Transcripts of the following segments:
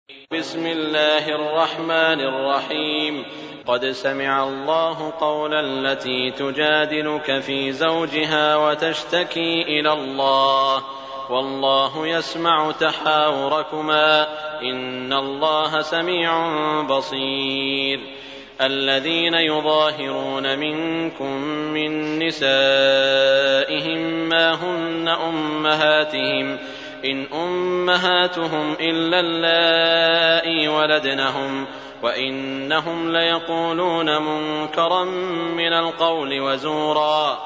بسم الله الرحمن الرحيم. قد سمع الله قول التي تجادلك في زوجها وتشتكي إلى الله والله يسمع تحاوركما إن الله سميع بصير. الذين يظاهرون منكم من نسائهم ما هن أمهاتهم إن أمهاتهم إلا اللائي ولدنهم وإنهم ليقولون منكرا من القول وزورا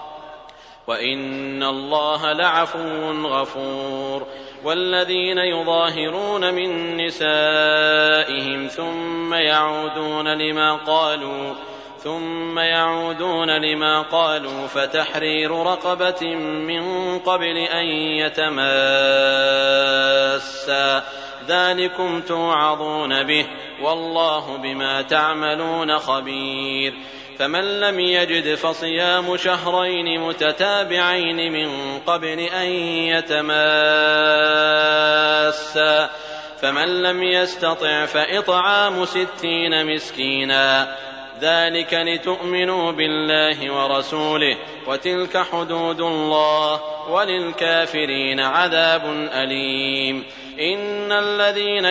وإن الله لعفو غفور. والذين يظاهرون من نسائهم ثم يعودون لما قالوا فتحرير رقبة من قبل أن يتماسا ذلكم توعظون به والله بما تعملون خبير. فمن لم يجد فصيام شهرين متتابعين من قبل أن يتماسا فمن لم يستطع فإطعام 60 مسكينا ذلك لتؤمنوا بالله ورسوله وتلك حدود الله وللكافرين عذاب أليم. إن الذين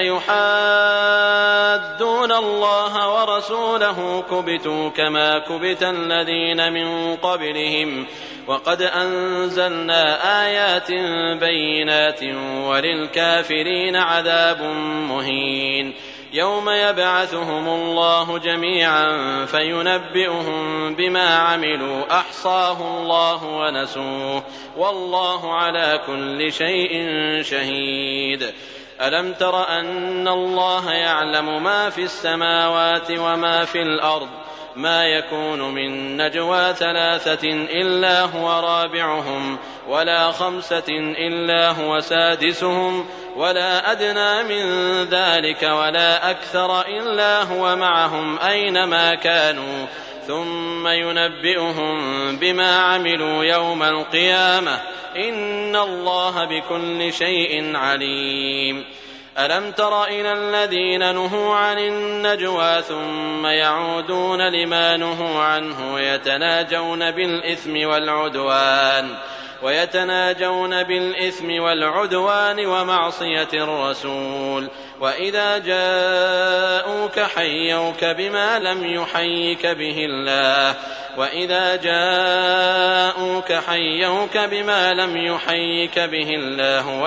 يحادون الله ورسوله كبتوا كما كبت الذين من قبلهم وقد أنزلنا آيات بينات وللكافرين عذاب مهين. يوم يبعثهم الله جميعا فينبئهم بما عملوا أحصاه الله ونسوه والله على كل شيء شهيد. ألم تر أن الله يعلم ما في السماوات وما في الأرض ما يكون من نجوى 3 إلا هو رابعهم ولا 5 إلا هو سادسهم ولا أدنى من ذلك ولا أكثر إلا هو معهم أينما كانوا ثم ينبئهم بما عملوا يوم القيامة إن الله بكل شيء عليم. ألم تر إلى الذين نهوا عن النجوى ثم يعودون لما نهوا عنه ويتناجون بالإثم والعدوان ومعصية الرسول وإذا جاءوك حيوك بما لم يحيك به الله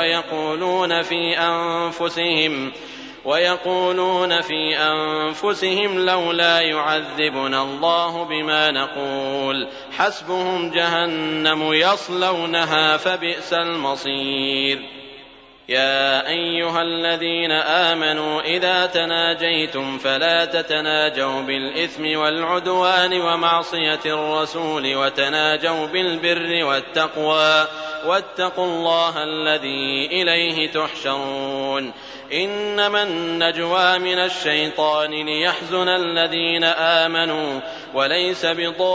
ويقولون في أنفسهم لولا يعذبنا الله بما نقول حسبهم جهنم يصلونها فبئس المصير. يا أيها الذين آمنوا إذا تناجيتم فلا تتناجوا بالإثم والعدوان ومعصية الرسول وتناجوا بالبر والتقوى واتقوا الله الذي إليه تحشرون. إنما النجوى من الشيطان ليحزن الذين آمنوا وليس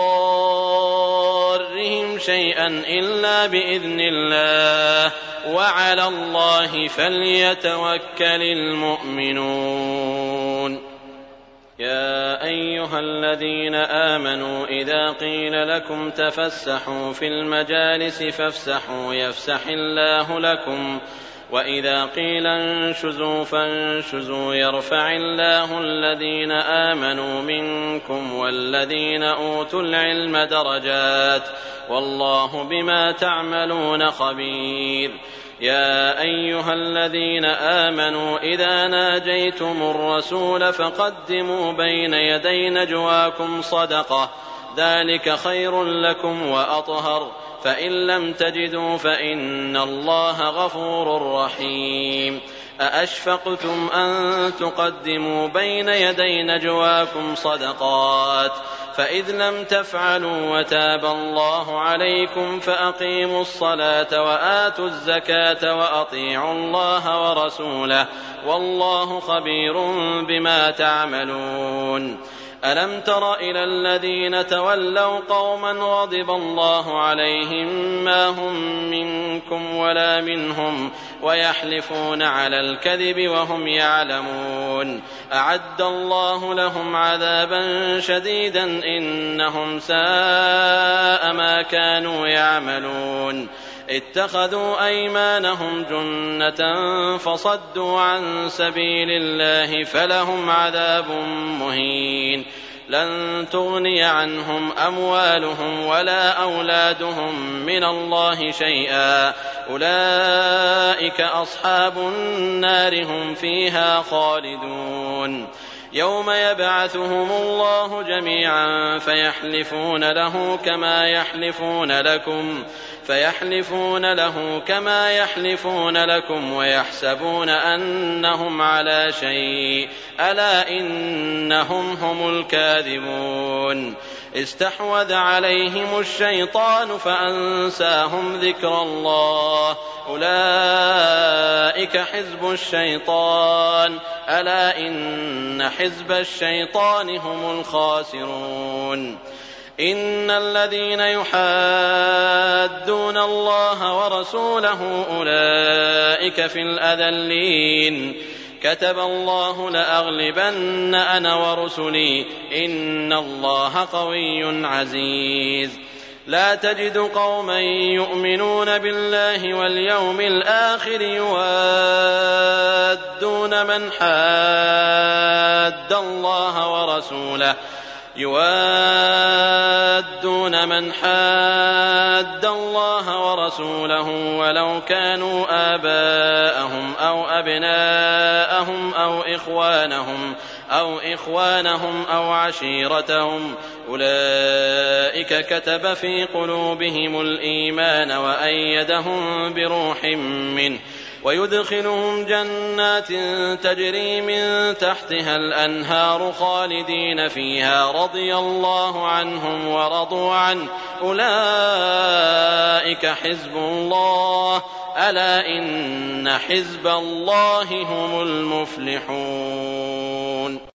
بضارهم شيئا إلا بإذن الله وعلى الله فليتوكل المؤمنون. يا أيها الذين آمنوا إذا قيل لكم تفسحوا في المجالس فافسحوا يفسح الله لكم وإذا قيل انشزوا فانشزوا يرفع الله الذين آمنوا منكم والذين أوتوا العلم درجات والله بما تعملون خبير. يا أيها الذين آمنوا إذا ناجيتم الرسول فقدموا بين يدي نجواكم صدقة ذلك خير لكم وأطهر فإن لم تجدوا فإن الله غفور رحيم. أأشفقتم أن تقدموا بين يدي نجواكم صدقات فإذ لم تفعلوا وتاب الله عليكم فأقيموا الصلاة وآتوا الزكاة وأطيعوا الله ورسوله والله خبير بما تعملون. ألم تر إلى الذين تولوا قوما غضب الله عليهم ما هم منكم ولا منهم ويحلفون على الكذب وهم يعلمون أعد الله لهم عذابا شديدا إنهم ساء ما كانوا يعملون اتخذوا أيمانهم جنة فصدوا عن سبيل الله فلهم عذاب مهين لن تغني عنهم أموالهم ولا أولادهم من الله شيئا أولئك أصحاب النار هم فيها خالدون يوم يبعثهم الله جميعا فيحلفون له كما يحلفون لكم ويحسبون أنهم على شيء ألا إنهم هم الكاذبون استحوذ عليهم الشيطان فأنساهم ذكر الله أولئك حزب الشيطان ألا إن حزب الشيطان هم الخاسرون إن الذين يحادون الله ورسوله أولئك في الأذلين كتب الله لأغلبن أنا ورسلي إن الله قوي عزيز لا تجد قوما يؤمنون بالله واليوم الآخر يوادون من حاد الله ورسوله ولو كانوا آباءهم أو أبناءهم أو إخوانهم أو عشيرتهم أولئك كتب في قلوبهم الإيمان وأيدهم بروح منه ويدخلهم جنات تجري من تحتها الأنهار خالدين فيها رضي الله عنهم ورضوا عنه أولئك حزب الله ألا إن حزب الله هم المفلحون.